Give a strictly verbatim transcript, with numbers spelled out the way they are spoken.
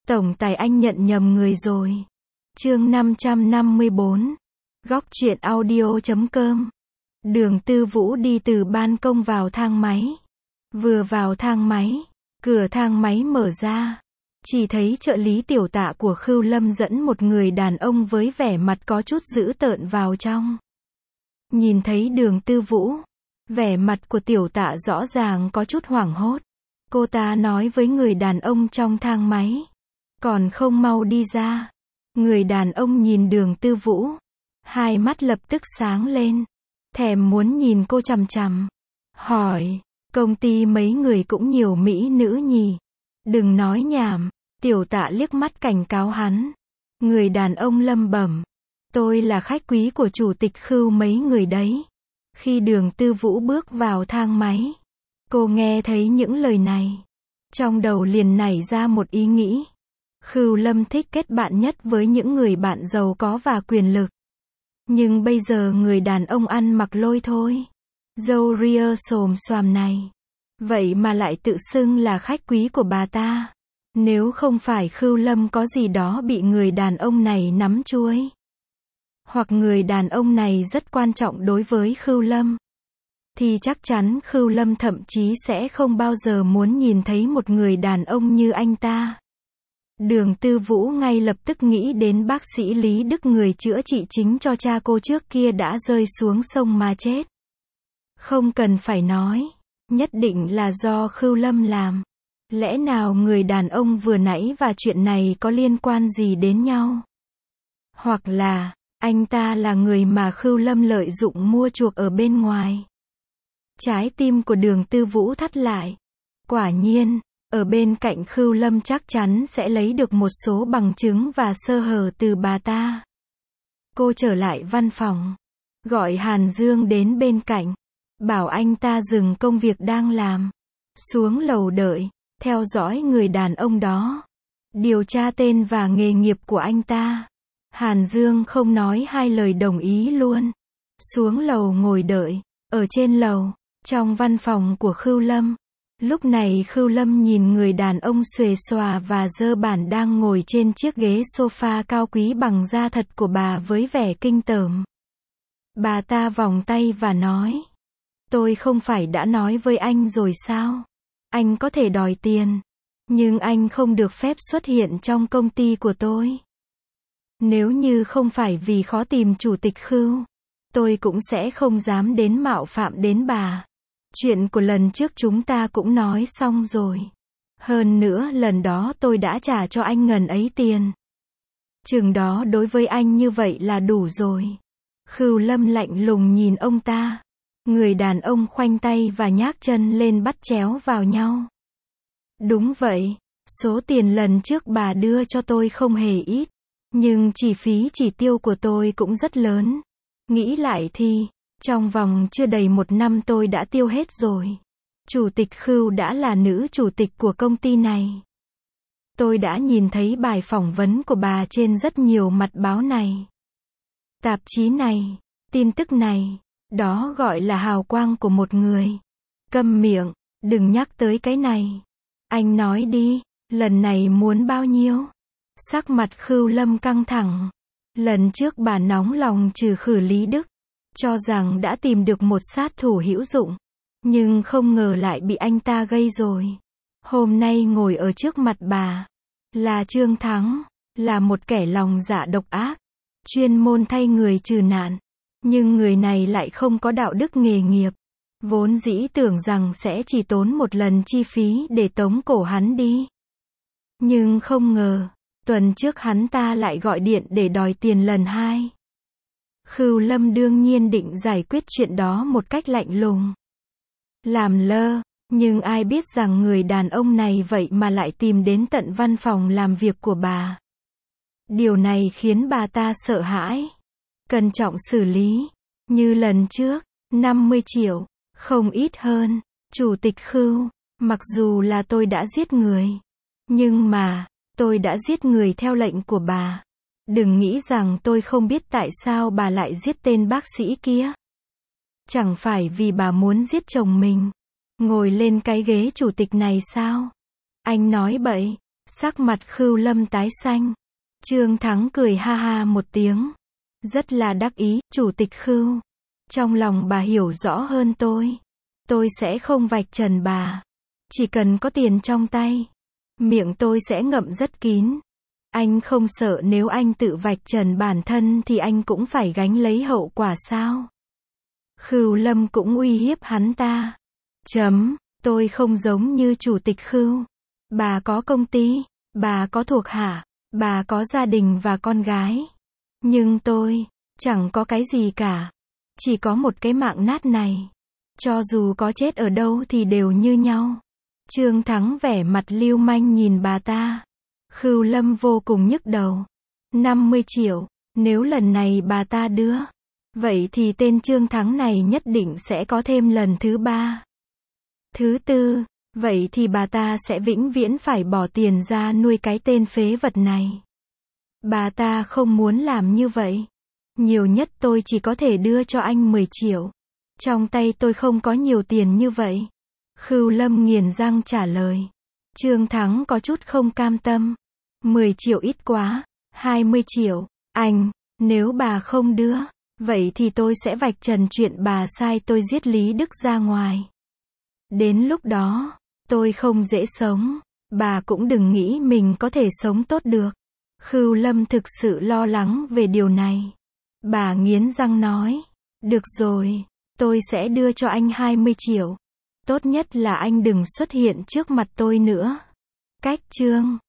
Tổng tài anh nhận nhầm người rồi. Chương năm trăm năm mươi bốn. Góc truyện audio chấm com. Đường Tư Vũ đi từ ban công vào thang máy. Vừa vào thang máy, cửa thang máy mở ra. Chỉ thấy trợ lý tiểu tạ của Khưu Lâm dẫn một người đàn ông với vẻ mặt có chút dữ tợn vào trong. Nhìn thấy Đường Tư Vũ, vẻ mặt của tiểu tạ rõ ràng có chút hoảng hốt. Cô ta nói với người đàn ông trong thang máy. Còn không mau đi ra. Người đàn ông nhìn Đường Tư Vũ. Hai mắt lập tức sáng lên. Thèm muốn nhìn cô chằm chằm. Hỏi, công ty mấy người cũng nhiều mỹ nữ nhỉ? Đừng nói nhảm. Tiểu tạ liếc mắt cảnh cáo hắn. Người đàn ông lẩm bẩm. Tôi là khách quý của chủ tịch Khưu mấy người đấy. Khi Đường Tư Vũ bước vào thang máy, cô nghe thấy những lời này. Trong đầu liền nảy ra một ý nghĩ. Khưu Lâm thích kết bạn nhất với những người bạn giàu có và quyền lực. Nhưng bây giờ người đàn ông ăn mặc lôi thôi, râu ria xồm xoàm này, vậy mà lại tự xưng là khách quý của bà ta. Nếu không phải Khưu Lâm có gì đó bị người đàn ông này nắm chuôi, hoặc người đàn ông này rất quan trọng đối với Khưu Lâm, thì chắc chắn Khưu Lâm thậm chí sẽ không bao giờ muốn nhìn thấy một người đàn ông như anh ta. Đường Tư Vũ ngay lập tức nghĩ đến bác sĩ Lý Đức, người chữa trị chính cho cha cô trước kia đã rơi xuống sông mà chết. Không cần phải nói, nhất định là do Khưu Lâm làm. Lẽ nào người đàn ông vừa nãy và chuyện này có liên quan gì đến nhau? Hoặc là, anh ta là người mà Khưu Lâm lợi dụng mua chuộc ở bên ngoài? Trái tim của Đường Tư Vũ thắt lại. Quả nhiên, ở bên cạnh Khưu Lâm chắc chắn sẽ lấy được một số bằng chứng và sơ hở từ bà ta. Cô trở lại văn phòng, gọi Hàn Dương đến bên cạnh, bảo anh ta dừng công việc đang làm, xuống lầu đợi, theo dõi người đàn ông đó, điều tra tên và nghề nghiệp của anh ta. Hàn Dương không nói hai lời đồng ý luôn, xuống lầu ngồi đợi. Ở trên lầu, trong văn phòng của Khưu Lâm, lúc này Khưu Lâm nhìn người đàn ông xuề xòa và dơ bản đang ngồi trên chiếc ghế sofa cao quý bằng da thật của bà với vẻ kinh tởm. Bà ta vòng tay và nói, tôi không phải đã nói với anh rồi sao? Anh có thể đòi tiền, nhưng anh không được phép xuất hiện trong công ty của tôi. Nếu như không phải vì khó tìm chủ tịch Khưu, tôi cũng sẽ không dám đến mạo phạm đến bà. Chuyện của lần trước chúng ta cũng nói xong rồi. Hơn nữa lần đó tôi đã trả cho anh ngần ấy tiền. Chừng đó đối với anh như vậy là đủ rồi. Khưu Lâm lạnh lùng nhìn ông ta. Người đàn ông khoanh tay và nhác chân lên bắt chéo vào nhau. Đúng vậy, số tiền lần trước bà đưa cho tôi không hề ít. Nhưng chi phí chi tiêu của tôi cũng rất lớn. Nghĩ lại thì, trong vòng chưa đầy một năm tôi đã tiêu hết rồi. Chủ tịch Khưu đã là nữ chủ tịch của công ty này. Tôi đã nhìn thấy bài phỏng vấn của bà trên rất nhiều mặt báo này, tạp chí này, tin tức này. Đó gọi là hào quang của một người. Câm miệng, đừng nhắc tới cái này. Anh nói đi, lần này muốn bao nhiêu? Sắc mặt Khưu Lâm căng thẳng. Lần trước bà nóng lòng trừ khử Lý Đức, cho rằng đã tìm được một sát thủ hữu dụng, nhưng không ngờ lại bị anh ta gây rồi. Hôm nay ngồi ở trước mặt bà là Trương Thắng, là một kẻ lòng dạ độc ác, chuyên môn thay người trừ nạn. Nhưng người này lại không có đạo đức nghề nghiệp. Vốn dĩ tưởng rằng sẽ chỉ tốn một lần chi phí để tống cổ hắn đi. Nhưng không ngờ, tuần trước hắn ta lại gọi điện để đòi tiền lần hai. Khưu Lâm đương nhiên định giải quyết chuyện đó một cách lạnh lùng, làm lơ, nhưng ai biết rằng người đàn ông này vậy mà lại tìm đến tận văn phòng làm việc của bà. Điều này khiến bà ta sợ hãi. Cẩn trọng xử lý. Như lần trước, năm mươi triệu, không ít hơn. Chủ tịch Khưu, mặc dù là tôi đã giết người, nhưng mà, tôi đã giết người theo lệnh của bà. Đừng nghĩ rằng tôi không biết tại sao bà lại giết tên bác sĩ kia. Chẳng phải vì bà muốn giết chồng mình, ngồi lên cái ghế chủ tịch này sao? Anh nói bậy. Sắc mặt Khưu Lâm tái xanh. Trương Thắng cười ha ha một tiếng. Rất là đắc ý, Chủ tịch Khưu. Trong lòng bà hiểu rõ hơn tôi. Tôi sẽ không vạch trần bà. Chỉ cần có tiền trong tay. Miệng tôi sẽ ngậm rất kín. Anh không sợ nếu anh tự vạch trần bản thân thì anh cũng phải gánh lấy hậu quả sao? Khưu Lâm cũng uy hiếp hắn ta. Chấm, tôi không giống như Chủ tịch Khưu. Bà có công ty, bà có thuộc hạ, bà có gia đình và con gái. Nhưng tôi, chẳng có cái gì cả. Chỉ có một cái mạng nát này. Cho dù có chết ở đâu thì đều như nhau. Trương Thắng vẻ mặt lưu manh nhìn bà ta. Khưu Lâm vô cùng nhức đầu. năm mươi triệu, nếu lần này bà ta đưa, vậy thì tên Trương Thắng này nhất định sẽ có thêm lần thứ ba. Thứ tư, vậy thì bà ta sẽ vĩnh viễn phải bỏ tiền ra nuôi cái tên phế vật này. Bà ta không muốn làm như vậy. Nhiều nhất tôi chỉ có thể đưa cho anh mười triệu. Trong tay tôi không có nhiều tiền như vậy. Khưu Lâm nghiền răng trả lời. Trương Thắng có chút không cam tâm. mười triệu ít quá. hai mươi triệu. Anh, nếu bà không đưa, vậy thì tôi sẽ vạch trần chuyện bà sai tôi giết Lý Đức ra ngoài. Đến lúc đó, tôi không dễ sống. Bà cũng đừng nghĩ mình có thể sống tốt được. Khưu Lâm thực sự lo lắng về điều này. Bà nghiến răng nói. Được rồi, tôi sẽ đưa cho anh hai mươi triệu. Tốt nhất là anh đừng xuất hiện trước mặt tôi nữa. Cách chương